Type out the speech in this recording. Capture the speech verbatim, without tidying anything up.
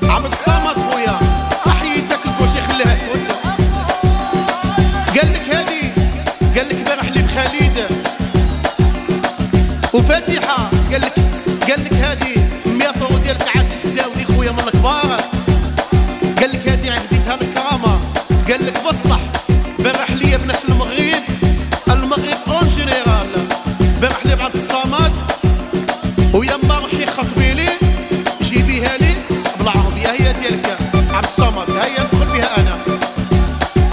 عم تصامد خويا احييتك الكرسي خليها تفوت. قال لك هادي قال لك بارح لي بخالد وفاتحه. قال لك قال لك هادي ميطو ديالك عزيز داودي خويا من الكبار. قال لك هادي عهديتها الكرامه. قال لك بصح بارح لي بناس المغرب المغرب اون جينيرال بارح لي بعد الصمد ويما روحي خطبي لي جيبيها لي بالعربيه هي ديالك عبد الصمد هيا.